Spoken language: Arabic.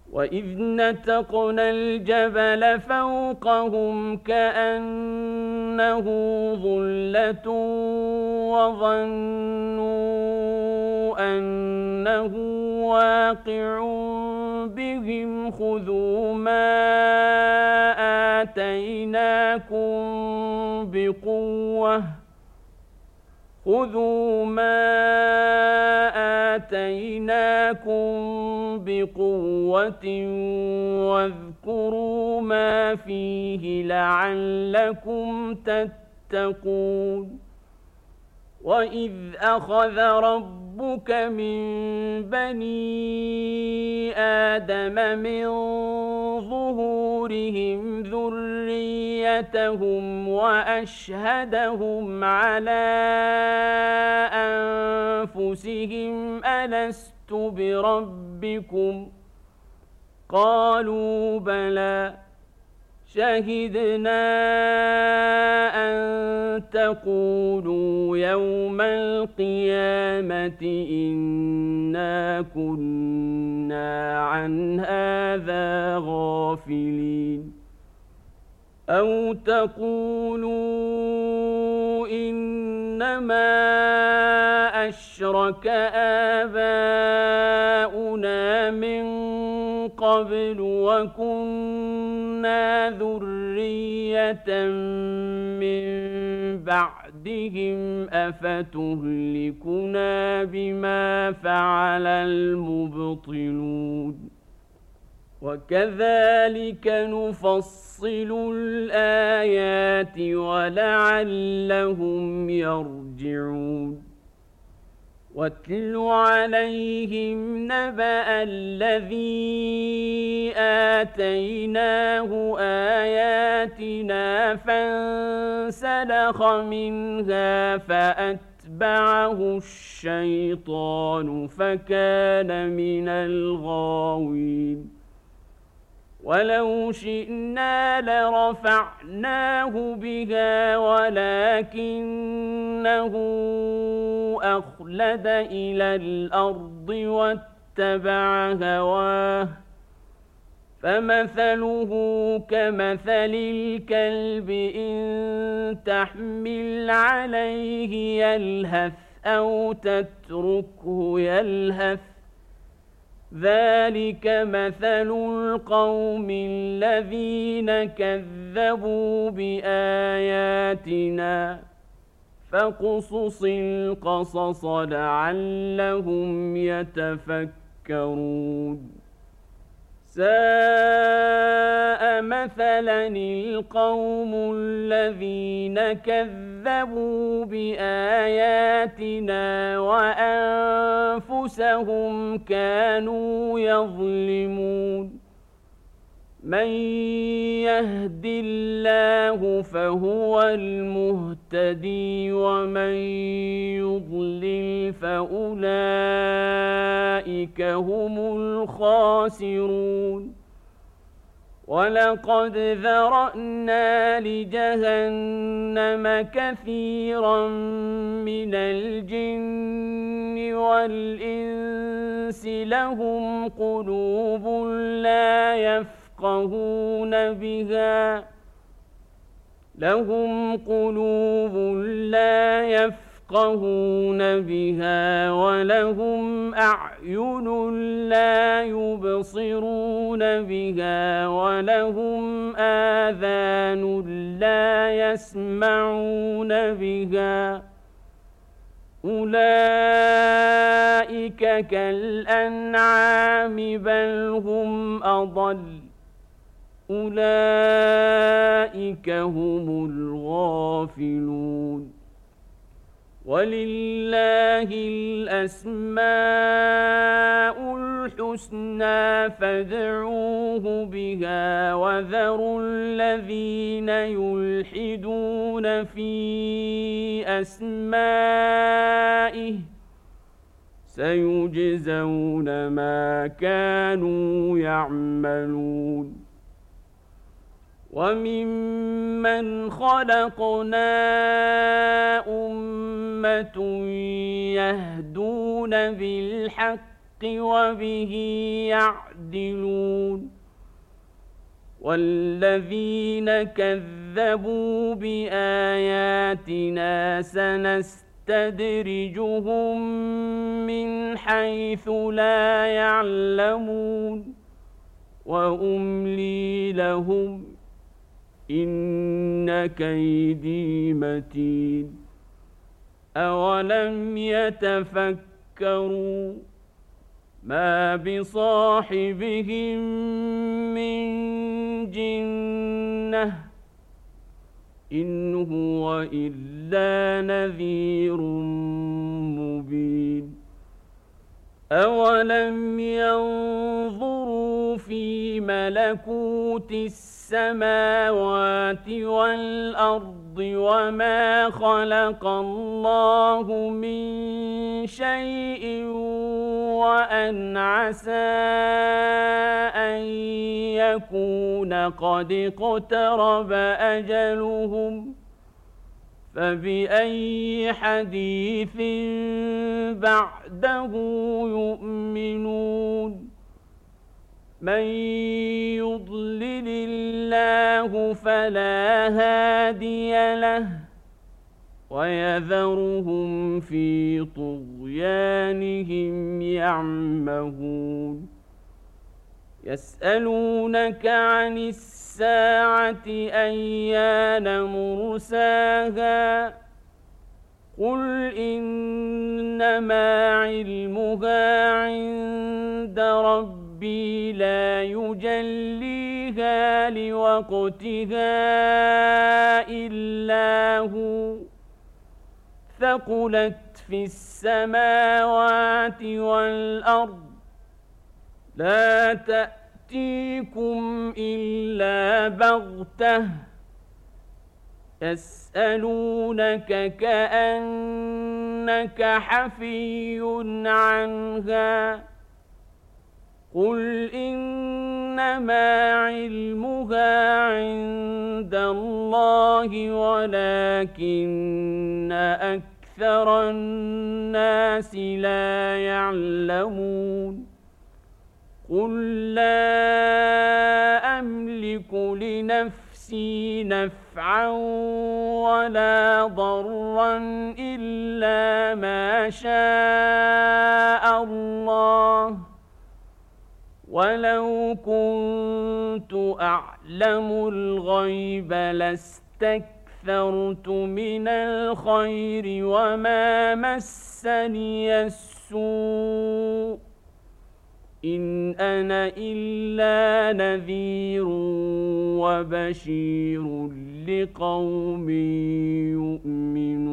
وإذ نتقنا الجبل فوقهم كأنه ظلة وظنوا أنه واقع بهم خذوا ما آتيناكم بقوة واذكروا ما فيه لعلكم تتقون وإذ أخذ ربك من بني آدم من ظهورهم ذريتهم وأشهدهم على أنفسهم ألست بربكم قالوا بلى شهدنا أن تقولوا يوم القيامة إنا كنا عن هذا غافلين أو تقولوا إنما أشرك آباؤنا من قبل وكنا ذرية من بعدهم أفتهلكنا بما فعل المبطلون وكذلك نفصل الآيات ولعلهم يرجعون واتل عليهم نبأ الذي آتيناه آياتنا فانسلخ منها فأتبعه الشيطان فكان من الغاوين ولو شئنا لرفعناه بها ولكنه أخلد إلى الأرض واتبع هواه فمثله كمثل الكلب إن تحمل عليه يلهث أو تتركه يلهث ذلك مثل القوم الذين كذبوا بآياتنا فاقصص القصص لعلهم يتفكرون ساء مثلا القوم الذين كذبوا بآياتنا وأنفسهم كانوا يظلمون من يهد الله فهو المهتدي ومن يضلل فأولئك هم الخاسرون ولقد ذرأنا لجهنم كثيرا من الجن والإنس لهم قلوب لا يفقهون بها ولهم أعين لا يبصرون بها ولهم آذان لا يسمعون بها أولئك كالأنعام بل هم أضل أولئك هم الغافلون ولله الأسماء الحسنى فادعوه بها وذروا الذين يلحدون في أسمائه سيجزون ما كانوا يعملون وممن خلقنا أمة يهدون بالحق وبه يعدلون والذين كذبوا بآياتنا سنستدرجهم من حيث لا يعلمون وأملي لهم إن كيدي متين أولم يتفكروا ما بصاحبهم من جنة إن هو إلا نذير مبين أولم ينظروا في ملكوت السماوات والأرض وما خلق الله من شيء وأن عسى أن يكون قد اقترب أجلهم فبأي حديث بعده يؤمنون من يضلل الله فلا هادي له ويذرهم في طغيانهم يعمهون يسألونك عن الساعة أيان مرساها قل إنما علمها عند ربي لا يجليها لوقتها إلا هو ثقلت في السماوات والأرض لا تأتيكم إلا بغتة يسألونك كأنك حفي عنها قل إنما علمها عند الله ولكن أكثر الناس لا يعلمون قل لا أملك لنفسي نفعا ولا ضرا إلا ما شاء الله ولو كنت أعلم الغيب لاستكثرت من الخير وما مسني السوء إن أنا إلا نذير وبشير لقوم يؤمنون